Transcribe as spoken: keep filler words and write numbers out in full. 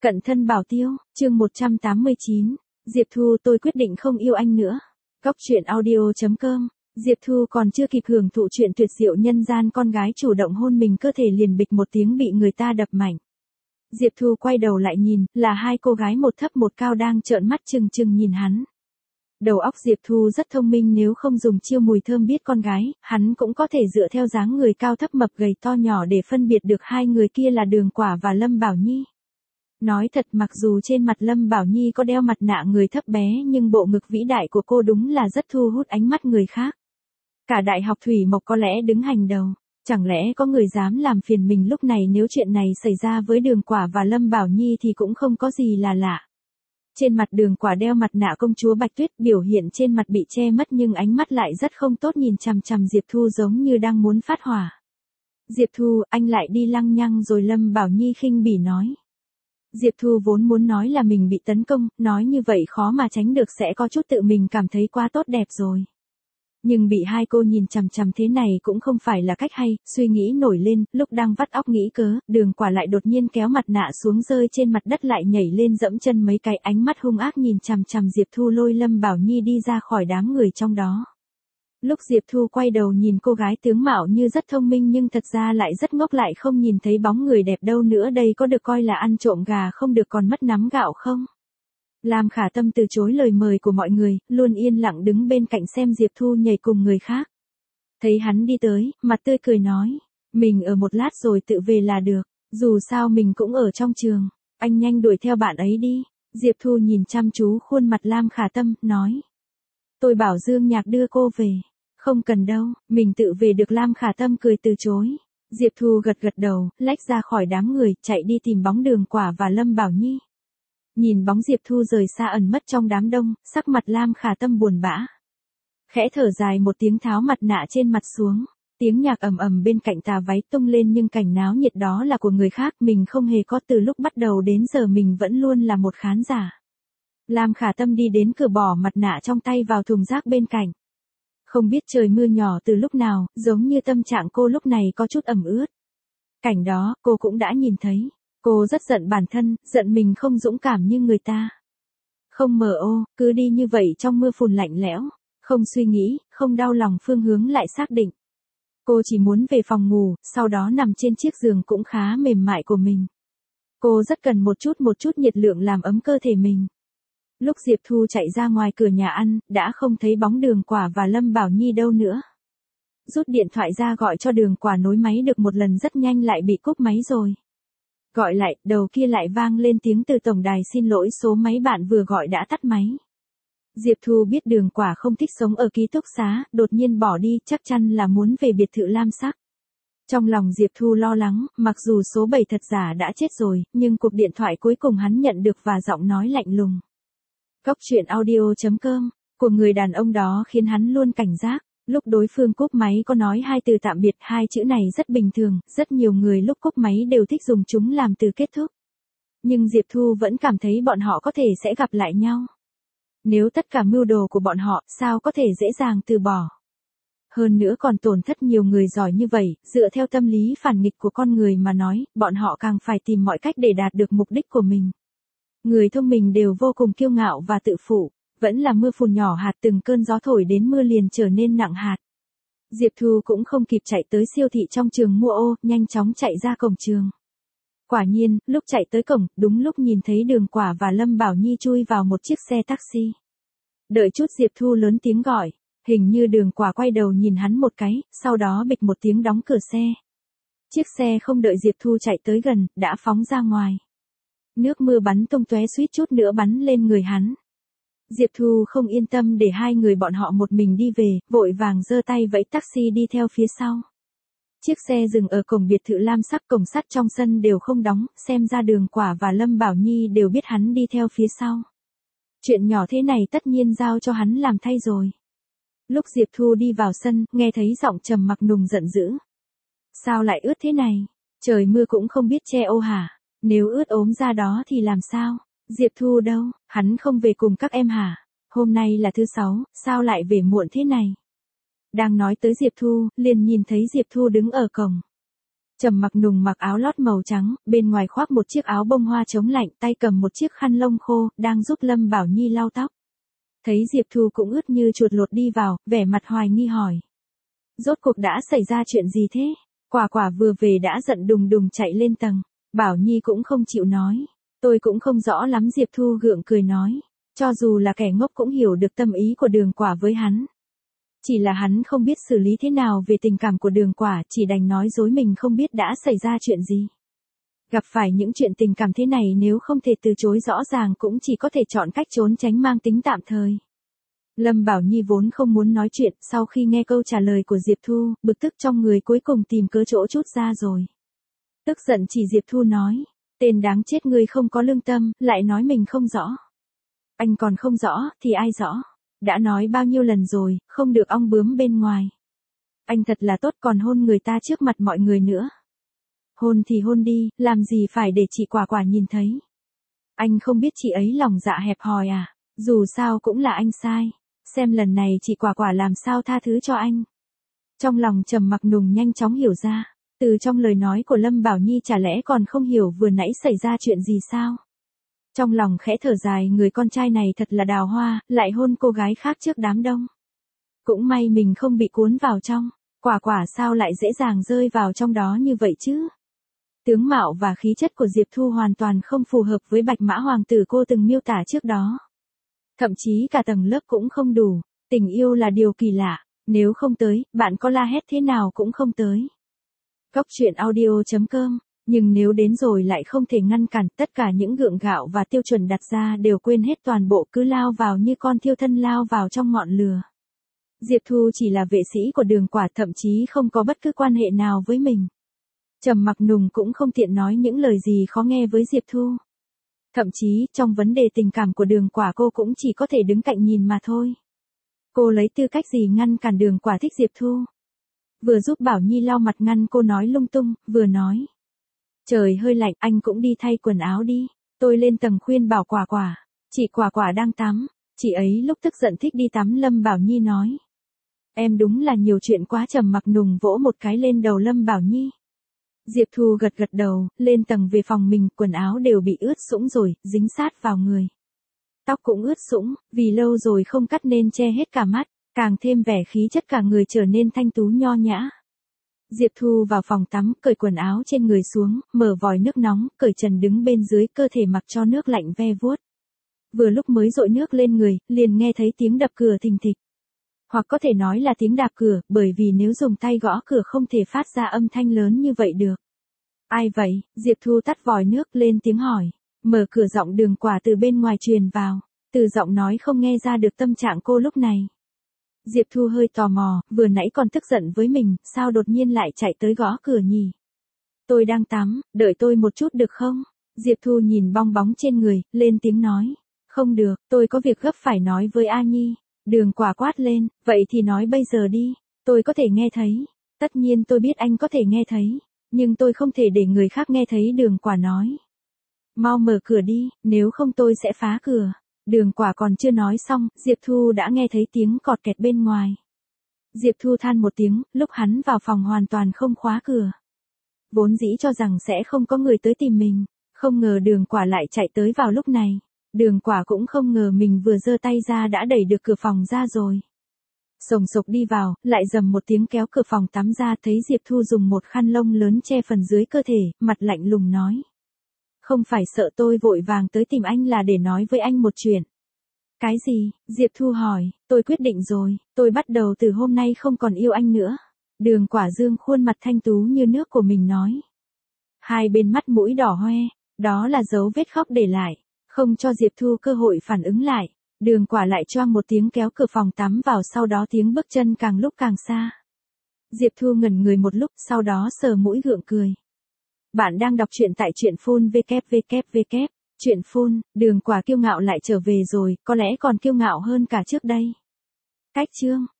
Cận thân bảo tiêu, chương một trăm tám mươi chín. Diệp Thu, tôi quyết định không yêu anh nữa. Góc truyện audio chấm com. Diệp Thu còn chưa kịp hưởng thụ chuyện tuyệt diệu nhân gian, con gái chủ động hôn mình, cơ thể liền bịch một tiếng bị người ta đập mạnh. Diệp Thu quay đầu lại nhìn, là hai cô gái một thấp một cao đang trợn mắt trừng trừng nhìn hắn. Đầu óc Diệp Thu rất thông minh, nếu không dùng chiêu mùi thơm biết con gái, hắn cũng có thể dựa theo dáng người cao thấp mập gầy to nhỏ để phân biệt được hai người kia là Đường Quả và Lâm Bảo Nhi. Nói thật, mặc dù trên mặt Lâm Bảo Nhi có đeo mặt nạ người thấp bé, nhưng bộ ngực vĩ đại của cô đúng là rất thu hút ánh mắt người khác. Cả Đại học Thủy Mộc có lẽ đứng hàng đầu. Chẳng lẽ có người dám làm phiền mình lúc này? Nếu chuyện này xảy ra với Đường Quả và Lâm Bảo Nhi thì cũng không có gì là lạ. Trên mặt Đường Quả đeo mặt nạ công chúa Bạch Tuyết, biểu hiện trên mặt bị che mất nhưng ánh mắt lại rất không tốt, nhìn chằm chằm Diệp Thu giống như đang muốn phát hỏa. Diệp Thu, anh lại đi lăng nhăng rồi, Lâm Bảo Nhi khinh bỉ nói. Diệp Thu vốn muốn nói là mình bị tấn công, nói như vậy khó mà tránh được sẽ có chút tự mình cảm thấy quá tốt đẹp rồi. Nhưng bị hai cô nhìn chằm chằm thế này cũng không phải là cách hay, suy nghĩ nổi lên, lúc đang vắt óc nghĩ cớ, Đường Quả lại đột nhiên kéo mặt nạ xuống rơi trên mặt đất, lại nhảy lên dẫm chân mấy cái, ánh mắt hung ác nhìn chằm chằm Diệp Thu, lôi Lâm Bảo Nhi đi ra khỏi đám người trong đó. Lúc Diệp Thu quay đầu nhìn cô gái tướng mạo như rất thông minh nhưng thật ra lại rất ngốc, lại không nhìn thấy bóng người đẹp đâu nữa, đây có được coi là ăn trộm gà không được còn mất nắm gạo không? Lam Khả Tâm từ chối lời mời của mọi người, luôn yên lặng đứng bên cạnh xem Diệp Thu nhảy cùng người khác. Thấy hắn đi tới, mặt tươi cười nói, mình ở một lát rồi tự về là được, dù sao mình cũng ở trong trường, anh nhanh đuổi theo bạn ấy đi. Diệp Thu nhìn chăm chú khuôn mặt Lam Khả Tâm, nói, tôi bảo Dương Nhạc đưa cô về. Không cần đâu, mình tự về được. Lam Khả Tâm cười từ chối. Diệp Thu gật gật đầu, lách ra khỏi đám người, chạy đi tìm bóng Đường Quả và Lâm Bảo Nhi. Nhìn bóng Diệp Thu rời xa ẩn mất trong đám đông, sắc mặt Lam Khả Tâm buồn bã. Khẽ thở dài một tiếng, tháo mặt nạ trên mặt xuống. Tiếng nhạc ầm ầm bên cạnh tà váy tung lên, nhưng cảnh náo nhiệt đó là của người khác, mình không hề có. Từ lúc bắt đầu đến giờ mình vẫn luôn là một khán giả. Lam Khả Tâm đi đến cửa, bỏ mặt nạ trong tay vào thùng rác bên cạnh. Không biết trời mưa nhỏ từ lúc nào, giống như tâm trạng cô lúc này có chút ẩm ướt. Cảnh đó, cô cũng đã nhìn thấy. Cô rất giận bản thân, giận mình không dũng cảm như người ta. Không mờ ô, cứ đi như vậy trong mưa phùn lạnh lẽo. Không suy nghĩ, không đau lòng, phương hướng lại xác định. Cô chỉ muốn về phòng ngủ, sau đó nằm trên chiếc giường cũng khá mềm mại của mình. Cô rất cần một chút một chút nhiệt lượng làm ấm cơ thể mình. Lúc Diệp Thu chạy ra ngoài cửa nhà ăn, đã không thấy bóng Đường Quả và Lâm Bảo Nhi đâu nữa. Rút điện thoại ra gọi cho Đường Quả, nối máy được một lần rất nhanh lại bị cúp máy rồi. Gọi lại, đầu kia lại vang lên tiếng từ tổng đài, xin lỗi, số máy bạn vừa gọi đã tắt máy. Diệp Thu biết Đường Quả không thích sống ở ký túc xá, đột nhiên bỏ đi, chắc chắn là muốn về biệt thự lam sắc. Trong lòng Diệp Thu lo lắng, mặc dù số bảy thật giả đã chết rồi, nhưng cuộc điện thoại cuối cùng hắn nhận được và giọng nói lạnh lùng. Góc truyện audio chấm com, của người đàn ông đó khiến hắn luôn cảnh giác. Lúc đối phương cúp máy có nói hai từ tạm biệt, hai chữ này rất bình thường, rất nhiều người lúc cúp máy đều thích dùng chúng làm từ kết thúc. Nhưng Diệp Thu vẫn cảm thấy bọn họ có thể sẽ gặp lại nhau. Nếu tất cả mưu đồ của bọn họ, sao có thể dễ dàng từ bỏ. Hơn nữa còn tổn thất nhiều người giỏi như vậy, dựa theo tâm lý phản nghịch của con người mà nói, bọn họ càng phải tìm mọi cách để đạt được mục đích của mình. Người thông minh đều vô cùng kiêu ngạo và tự phụ, vẫn là mưa phùn nhỏ hạt, từng cơn gió thổi đến mưa liền trở nên nặng hạt. Diệp Thu cũng không kịp chạy tới siêu thị trong trường mua ô, nhanh chóng chạy ra cổng trường. Quả nhiên, lúc chạy tới cổng, đúng lúc nhìn thấy Đường Quả và Lâm Bảo Nhi chui vào một chiếc xe taxi. Đợi chút, Diệp Thu lớn tiếng gọi, hình như Đường Quả quay đầu nhìn hắn một cái, sau đó bịch một tiếng đóng cửa xe. Chiếc xe không đợi Diệp Thu chạy tới gần, đã phóng ra ngoài. Nước mưa bắn tung tóe, suýt chút nữa bắn lên người hắn. Diệp Thu không yên tâm để hai người bọn họ một mình đi về, vội vàng giơ tay vẫy taxi đi theo phía sau. Chiếc xe dừng ở cổng biệt thự lam sắc, cổng sắt trong sân đều không đóng, xem ra Đường Quả và Lâm Bảo Nhi đều biết hắn đi theo phía sau. Chuyện nhỏ thế này tất nhiên giao cho hắn làm thay rồi. Lúc Diệp Thu đi vào sân, nghe thấy giọng Trầm Mặc Nùng giận dữ. Sao lại ướt thế này? Trời mưa cũng không biết che ô hả? Nếu ướt ốm ra đó thì làm sao? Diệp Thu đâu? Hắn không về cùng các em hả? Hôm nay là thứ sáu, sao lại về muộn thế này? Đang nói tới Diệp Thu, liền nhìn thấy Diệp Thu đứng ở cổng. Trầm Mặc Nùng mặc áo lót màu trắng, bên ngoài khoác một chiếc áo bông hoa chống lạnh, tay cầm một chiếc khăn lông khô, đang giúp Lâm Bảo Nhi lau tóc. Thấy Diệp Thu cũng ướt như chuột lột đi vào, vẻ mặt hoài nghi hỏi. Rốt cuộc đã xảy ra chuyện gì thế? Quả Quả vừa về đã giận đùng đùng chạy lên tầng. Bảo Nhi cũng không chịu nói. Tôi cũng không rõ lắm, Diệp Thu gượng cười nói. Cho dù là kẻ ngốc cũng hiểu được tâm ý của Đường Quả với hắn. Chỉ là hắn không biết xử lý thế nào về tình cảm của Đường Quả, chỉ đành nói dối mình không biết đã xảy ra chuyện gì. Gặp phải những chuyện tình cảm thế này nếu không thể từ chối rõ ràng cũng chỉ có thể chọn cách trốn tránh mang tính tạm thời. Lâm Bảo Nhi vốn không muốn nói chuyện, sau khi nghe câu trả lời của Diệp Thu, bực tức trong người cuối cùng tìm cớ chỗ chút ra rồi. Tức giận chỉ Diệp Thu nói, tên đáng chết, ngươi không có lương tâm, lại nói mình không rõ. Anh còn không rõ, thì ai rõ? Đã nói bao nhiêu lần rồi, không được ong bướm bên ngoài. Anh thật là tốt còn hôn người ta trước mặt mọi người nữa. Hôn thì hôn đi, làm gì phải để chị Quả Quả nhìn thấy. Anh không biết chị ấy lòng dạ hẹp hòi à, dù sao cũng là anh sai. Xem lần này chị Quả Quả làm sao tha thứ cho anh. Trong lòng Trầm Mặc Nùng nhanh chóng hiểu ra, từ trong lời nói của Lâm Bảo Nhi chả lẽ còn không hiểu vừa nãy xảy ra chuyện gì sao. Trong lòng khẽ thở dài, người con trai này thật là đào hoa, lại hôn cô gái khác trước đám đông. Cũng may mình không bị cuốn vào trong, Quả Quả sao lại dễ dàng rơi vào trong đó như vậy chứ. Tướng mạo và khí chất của Diệp Thu hoàn toàn không phù hợp với Bạch Mã Hoàng tử cô từng miêu tả trước đó. Thậm chí cả tầng lớp cũng không đủ, tình yêu là điều kỳ lạ, nếu không tới, bạn có la hét thế nào cũng không tới. Cốc truyện audio chấm com, nhưng nếu đến rồi lại không thể ngăn cản, tất cả những gượng gạo và tiêu chuẩn đặt ra đều quên hết toàn bộ, cứ lao vào như con thiêu thân lao vào trong ngọn lửa. Diệp Thu chỉ là vệ sĩ của Đường Quả, thậm chí không có bất cứ quan hệ nào với mình. Trầm Mặc Nùng cũng không tiện nói những lời gì khó nghe với Diệp Thu. Thậm chí, trong vấn đề tình cảm của Đường Quả cô cũng chỉ có thể đứng cạnh nhìn mà thôi. Cô lấy tư cách gì ngăn cản Đường Quả thích Diệp Thu? Vừa giúp Bảo Nhi lau mặt ngăn cô nói lung tung, vừa nói. Trời hơi lạnh, anh cũng đi thay quần áo đi. Tôi lên tầng khuyên bảo Quả Quả. Chị Quả Quả đang tắm. Chị ấy lúc tức giận thích đi tắm, Lâm Bảo Nhi nói. Em đúng là nhiều chuyện quá. Trầm Mặc Nùng vỗ một cái lên đầu Lâm Bảo Nhi. Diệp Thu gật gật đầu, lên tầng về phòng mình, quần áo đều bị ướt sũng rồi, dính sát vào người. Tóc cũng ướt sũng, vì lâu rồi không cắt nên che hết cả mắt, càng thêm vẻ khí chất cả người trở nên thanh tú nho nhã. Diệp Thu vào phòng tắm, cởi quần áo trên người xuống, mở vòi nước nóng, cởi trần đứng bên dưới cơ thể mặc cho nước lạnh ve vuốt. Vừa lúc mới dội nước lên người, liền nghe thấy tiếng đập cửa thình thịch. Hoặc có thể nói là tiếng đạp cửa, bởi vì nếu dùng tay gõ cửa không thể phát ra âm thanh lớn như vậy được. Ai vậy? Diệp Thu tắt vòi nước, lên tiếng hỏi. Mở cửa, giọng Đường Quả từ bên ngoài truyền vào. Từ giọng nói không nghe ra được tâm trạng cô lúc này. Diệp Thu hơi tò mò, vừa nãy còn tức giận với mình, sao đột nhiên lại chạy tới gõ cửa nhỉ? Tôi đang tắm, đợi tôi một chút được không? Diệp Thu nhìn bong bóng trên người, lên tiếng nói. Không được, tôi có việc gấp phải nói với A Nhi. Đường Quả quát lên, vậy thì nói bây giờ đi, tôi có thể nghe thấy. Tất nhiên tôi biết anh có thể nghe thấy, nhưng tôi không thể để người khác nghe thấy, Đường Quả nói. Mau mở cửa đi, nếu không tôi sẽ phá cửa. Đường Quả còn chưa nói xong, Diệp Thu đã nghe thấy tiếng cọt kẹt bên ngoài. Diệp Thu than một tiếng, lúc hắn vào phòng hoàn toàn không khóa cửa. Vốn dĩ cho rằng sẽ không có người tới tìm mình, không ngờ Đường Quả lại chạy tới vào lúc này. Đường Quả cũng không ngờ mình vừa giơ tay ra đã đẩy được cửa phòng ra rồi. Sồng sộc đi vào, lại dầm một tiếng kéo cửa phòng tắm ra, thấy Diệp Thu dùng một khăn lông lớn che phần dưới cơ thể, mặt lạnh lùng nói. Không phải sợ tôi vội vàng tới tìm anh là để nói với anh một chuyện. Cái gì? Diệp Thu hỏi, tôi quyết định rồi, tôi bắt đầu từ hôm nay không còn yêu anh nữa. Đường Quả dương khuôn mặt thanh tú như nước của mình nói. Hai bên mắt mũi đỏ hoe, đó là dấu vết khóc để lại. Không cho Diệp Thu cơ hội phản ứng lại, Đường Quả lại choang một tiếng kéo cửa phòng tắm vào, sau đó tiếng bước chân càng lúc càng xa. Diệp Thu ngẩn người một lúc, sau đó sờ mũi gượng cười. Bạn đang đọc truyện tại truyện phun vê kép vê kép vê kép, truyện phun, Đường Quả kiêu ngạo lại trở về rồi, có lẽ còn kiêu ngạo hơn cả trước đây. Cách chương